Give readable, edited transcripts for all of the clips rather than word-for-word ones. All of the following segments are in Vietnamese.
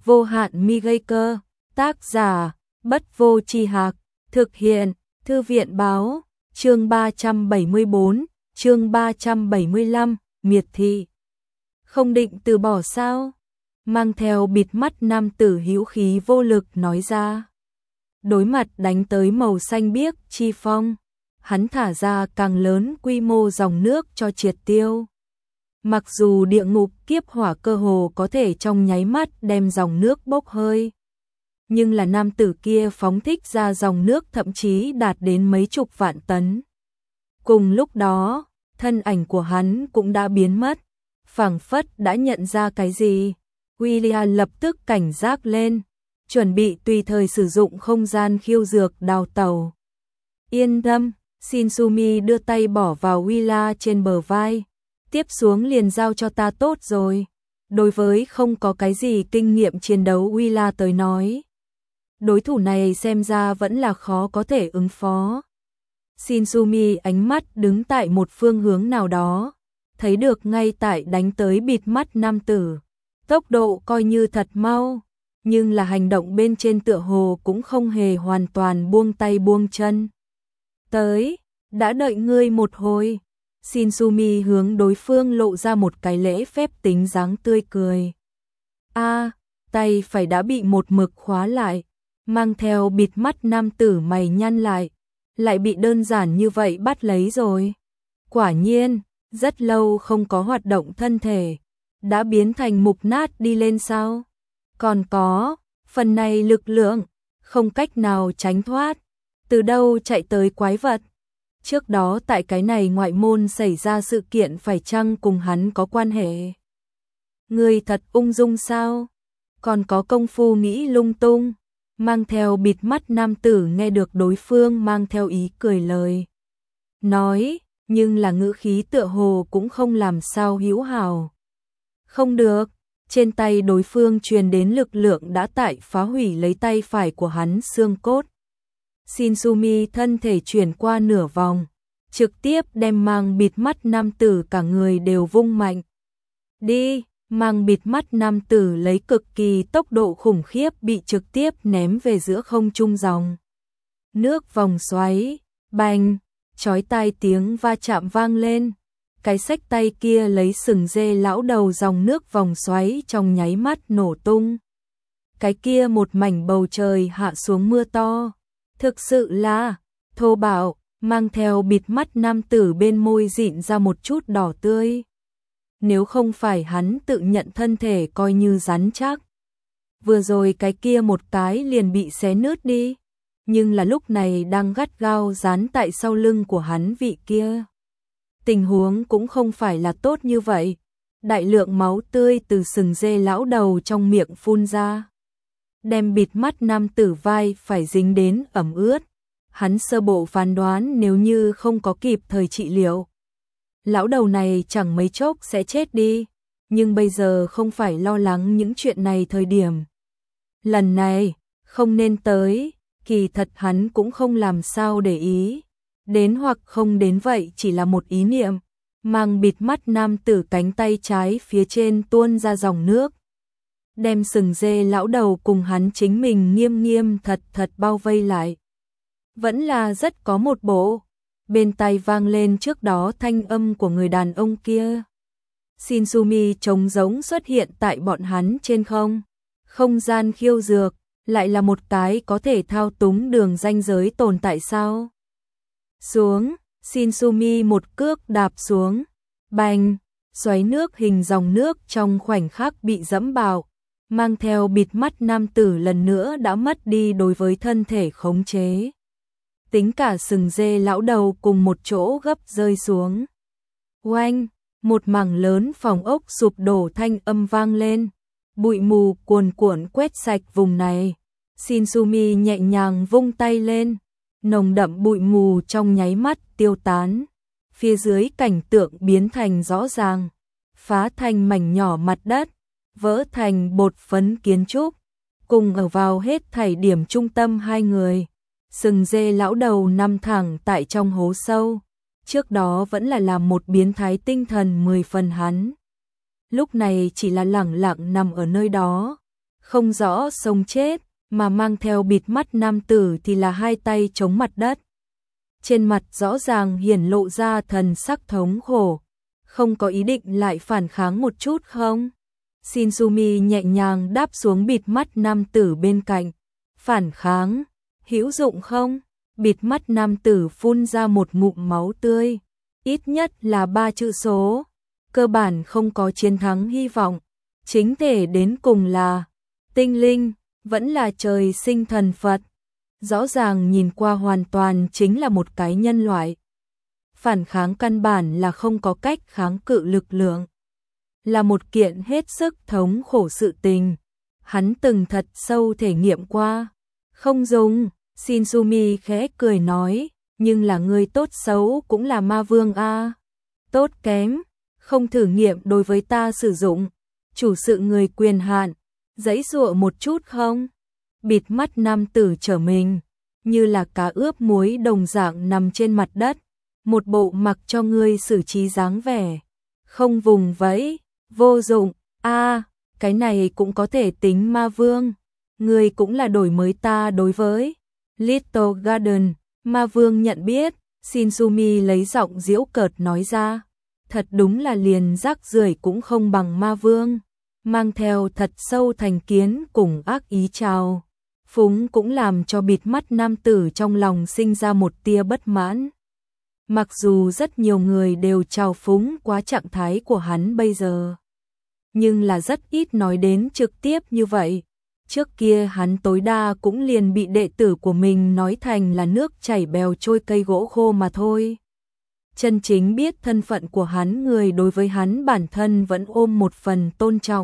vô hạn mi gây cơ, tác giả, Bất Vô Tri Hạc, thực hiện, Thư viện báo, chương 374, chương 375, miệt thị. Không định từ bỏ sao? Mang theo bịt mắt nam tử hữu khí vô lực nói ra. Đối mặt đánh tới màu xanh biếc chi phong, hắn thả ra càng lớn quy mô dòng nước cho triệt tiêu. Mặc dù địa ngục kiếp hỏa cơ hồ có thể trong nháy mắt đem dòng nước bốc hơi, nhưng là nam tử kia phóng thích ra dòng nước thậm chí đạt đến mấy chục vạn tấn. Cùng lúc đó, thân ảnh của hắn cũng đã biến mất, phảng phất đã nhận ra cái gì. William lập tức cảnh giác lên, chuẩn bị tùy thời sử dụng không gian khiêu dược đào tẩu. Yên tâm, Shinsumi đưa tay bỏ vào William trên bờ vai, tiếp xuống liền giao cho ta tốt rồi. Đối với không có cái gì kinh nghiệm chiến đấu William tới nói, đối thủ này xem ra vẫn là khó có thể ứng phó. Shinsumi ánh mắt đứng tại một phương hướng nào đó, thấy được ngay tại đánh tới bịt mắt nam tử. Tốc độ coi như thật mau, nhưng là hành động bên trên tựa hồ cũng không hề hoàn toàn buông tay buông chân. Tới, đã đợi ngươi một hồi. Shinsumi hướng đối phương lộ ra một cái lễ phép tính dáng tươi cười. Tay phải đã bị một mực khóa lại, mang theo bịt mắt nam tử mày nhăn lại bị đơn giản như vậy bắt lấy rồi. Quả nhiên, rất lâu không có hoạt động thân thể, đã biến thành mục nát đi lên sao? Còn có, phần này lực lượng, không cách nào tránh thoát. Từ đâu chạy tới quái vật? Trước đó tại cái này ngoại môn xảy ra sự kiện phải chăng cùng hắn có quan hệ? Người thật ung dung sao? Còn có công phu nghĩ lung tung. Mang theo bịt mắt nam tử nghe được đối phương mang theo ý cười lời nói, nhưng là ngữ khí tựa hồ cũng không làm sao hữu hảo. Không được, trên tay đối phương truyền đến lực lượng đã tại phá hủy lấy tay phải của hắn xương cốt. Shinsumi thân thể chuyển qua nửa vòng, trực tiếp đem mang bịt mắt nam tử cả người đều vung mạnh. Đi, mang bịt mắt nam tử lấy cực kỳ tốc độ khủng khiếp bị trực tiếp ném về giữa không trung dòng nước vòng xoáy, bành, chói tai tiếng va chạm vang lên. Cái xách tay kia lấy sừng dê lão đầu dòng nước vòng xoáy trong nháy mắt nổ tung. Cái kia một mảnh bầu trời hạ xuống mưa to. Thực sự là thô bạo, mang theo bịt mắt nam tử bên môi dịn ra một chút đỏ tươi. Nếu không phải hắn tự nhận thân thể coi như rắn chắc, vừa rồi cái kia một cái liền bị xé nứt đi. Nhưng là lúc này đang gắt gao dán tại sau lưng của hắn vị kia. Tình huống cũng không phải là tốt như vậy. Đại lượng máu tươi từ sừng dê lão đầu trong miệng phun ra, đem bịt mắt nam tử vai phải dính đến ẩm ướt. Hắn sơ bộ phán đoán nếu như không có kịp thời trị liệu, lão đầu này chẳng mấy chốc sẽ chết đi. Nhưng bây giờ không phải lo lắng những chuyện này thời điểm. Lần này, không nên tới, kỳ thật hắn cũng không làm sao để ý. Đến hoặc không đến vậy chỉ là một ý niệm. Mang bịt mắt nam tử cánh tay trái phía trên tuôn ra dòng nước, đem sừng dê lão đầu cùng hắn chính mình nghiêm nghiêm thật bao vây lại. Vẫn là rất có một bộ. Bên tai vang lên trước đó thanh âm của người đàn ông kia. Shinsumi trống rỗng xuất hiện tại bọn hắn trên không gian khiêu dược, lại là một cái có thể thao túng đường ranh giới tồn tại sao? Xuống, Shinsumi một cước đạp xuống, bành, xoáy nước hình dòng nước trong khoảnh khắc bị dẫm bạo, mang theo bịt mắt nam tử lần nữa đã mất đi đối với thân thể khống chế. Tính cả sừng dê lão đầu cùng một chỗ gấp rơi xuống. Oanh, một mảng lớn phòng ốc sụp đổ thanh âm vang lên, bụi mù cuồn cuộn quét sạch vùng này. Shinsumi nhẹ nhàng vung tay lên, nồng đậm bụi mù trong nháy mắt tiêu tán. Phía dưới cảnh tượng biến thành rõ ràng, phá thành mảnh nhỏ mặt đất, vỡ thành bột phấn kiến trúc, cùng ở vào hết thảy điểm trung tâm hai người. Sừng dê lão đầu nằm thẳng tại trong hố sâu, trước đó vẫn là một biến thái tinh thần 10 phần hắn. Lúc này chỉ là lẳng lặng nằm ở nơi đó, không rõ sống chết, mà mang theo bịt mắt nam tử thì là hai tay chống mặt đất. Trên mặt rõ ràng hiển lộ ra thần sắc thống khổ, không có ý định lại phản kháng một chút không? Shinsumi nhẹ nhàng đáp xuống bịt mắt nam tử bên cạnh. Phản kháng, hữu dụng không? Bịt mắt nam tử phun ra một ngụm máu tươi, ít nhất là 3 chữ số, cơ bản không có chiến thắng hy vọng, chính thể đến cùng là tinh linh, vẫn là trời sinh thần Phật. Rõ ràng nhìn qua hoàn toàn chính là một cái nhân loại. Phản kháng căn bản là không có cách kháng cự lực lượng. Là một kiện hết sức thống khổ sự tình. Hắn từng thật sâu thể nghiệm qua. Không dùng, Shinsumi khẽ cười nói, nhưng là người tốt xấu cũng là ma vương a. Tốt kém, không thử nghiệm đối với ta sử dụng. Chủ sự người quyền hạn, giãy giụa một chút không? Bịt mắt nam tử trở mình, như là cá ướp muối đồng dạng nằm trên mặt đất, một bộ mặc cho ngươi xử trí dáng vẻ, không vùng vẫy, vô dụng. A, cái này cũng có thể tính ma vương, ngươi cũng là đổi mới ta đối với Little Garden. Ma vương nhận biết, Shinsumi lấy giọng giễu cợt nói ra, thật đúng là liền rác rưởi cũng không bằng ma vương, mang theo thật sâu thành kiến cùng ác ý chào phúng cũng làm cho bịt mắt nam tử trong lòng sinh ra một tia bất mãn. Mặc dù rất nhiều người đều chào phúng quá trạng thái của hắn bây giờ, nhưng là rất ít nói đến trực tiếp như vậy. Trước kia hắn tối đa cũng liền bị đệ tử của mình nói thành là nước chảy bèo trôi cây gỗ khô mà thôi. Chân chính biết thân phận của hắn người đối với hắn bản thân vẫn ôm một phần tôn trọng.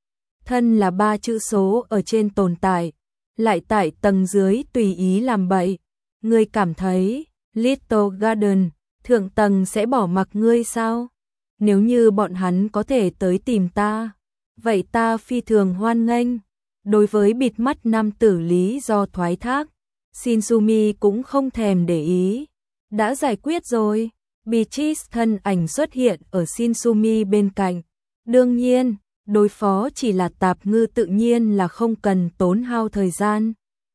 Thân là 3 chữ số ở trên tồn tại, lại tại tầng dưới tùy ý làm bậy. Ngươi cảm thấy Little Garden thượng tầng sẽ bỏ mặc ngươi sao? Nếu như bọn hắn có thể tới tìm ta, vậy ta phi thường hoan nghênh. Đối với bịt mắt nam tử lý do thoái thác, Shinsumi cũng không thèm để ý. Đã giải quyết rồi. Beatrice thân ảnh xuất hiện ở Shinsumi bên cạnh. Đương nhiên, đối phó chỉ là tạp ngư tự nhiên là không cần tốn hao thời gian.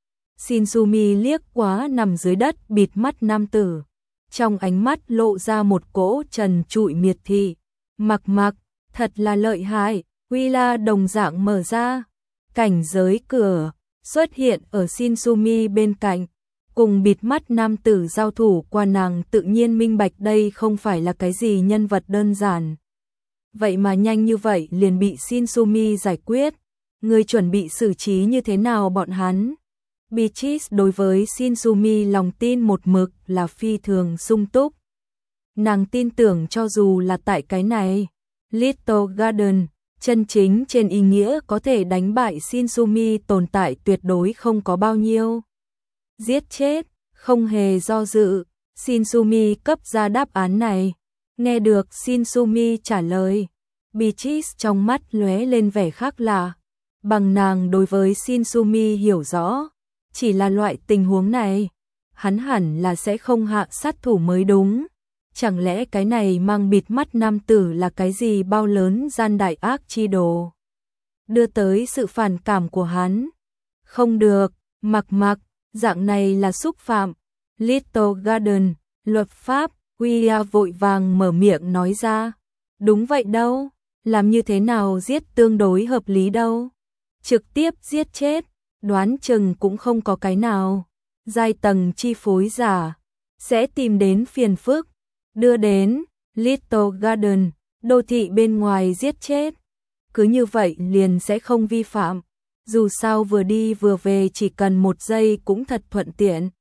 Shinsumi liếc quá nằm dưới đất bịt mắt nam tử. Trong ánh mắt lộ ra một cỗ trần trụi miệt thị. Mặc, thật là lợi hại. Quy la đồng dạng mở ra. Cảnh giới cửa xuất hiện ở Shinsumi bên cạnh. Cùng bịt mắt nam tử giao thủ qua, nàng tự nhiên minh bạch đây không phải là cái gì nhân vật đơn giản. Vậy mà nhanh như vậy liền bị Shinsumi giải quyết. Ngươi chuẩn bị xử trí như thế nào bọn hắn? Beatrice đối với Shinsumi lòng tin một mực là phi thường sung túc. Nàng tin tưởng cho dù là tại cái này, Little Garden, chân chính trên ý nghĩa có thể đánh bại Shinsumi tồn tại tuyệt đối không có bao nhiêu. Giết chết, không hề do dự, Shinsumi cấp ra đáp án này. Nghe được Shinsumi trả lời, Beatrice trong mắt lóe lên vẻ khác lạ. Bằng nàng đối với Shinsumi hiểu rõ, chỉ là loại tình huống này, hắn hẳn là sẽ không hạ sát thủ mới đúng. Chẳng lẽ cái này mang bịt mắt nam tử là cái gì bao lớn gian đại ác chi đồ, đưa tới sự phản cảm của hắn? Không được, mặc, dạng này là xúc phạm Little Garden, luật pháp. Guia vội vàng mở miệng nói ra. Đúng vậy đâu, làm như thế nào giết tương đối hợp lý đâu. Trực tiếp giết chết, đoán chừng cũng không có cái nào. Giai tầng chi phối giả sẽ tìm đến phiền phức, đưa đến Little Garden, đô thị bên ngoài giết chết. Cứ như vậy liền sẽ không vi phạm. Dù sao vừa đi vừa về chỉ cần 1 giây cũng thật thuận tiện.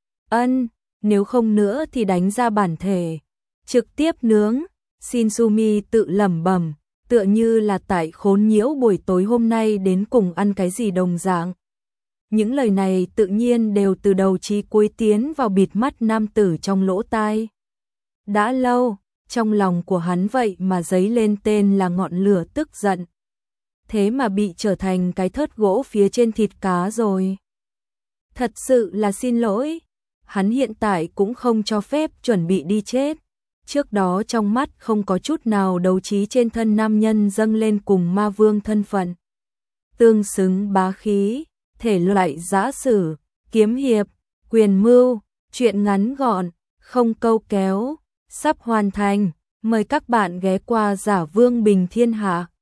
Nếu không nữa thì đánh ra bản thể, trực tiếp nướng. Shinsumi tự lẩm bẩm, tựa như là tại khốn nhiễu buổi tối hôm nay đến cùng ăn cái gì đồng dạng. Những lời này tự nhiên đều từ đầu chí cuối tiến vào bịt mắt nam tử trong lỗ tai. Đã lâu, trong lòng của hắn vậy mà dấy lên tên là ngọn lửa tức giận. Thế mà bị trở thành cái thớt gỗ phía trên thịt cá rồi. Thật sự là xin lỗi. Hắn hiện tại cũng không cho phép chuẩn bị đi chết. Trước đó trong mắt không có chút nào đấu trí trên thân nam nhân dâng lên cùng ma vương thân phận. tương xứng bá khí, thể loại giã sử, kiếm hiệp, quyền mưu, truyện ngắn gọn, không câu kéo, sắp hoàn thành. Mời các bạn ghé qua Giả Vương Bình Thiên Hạ.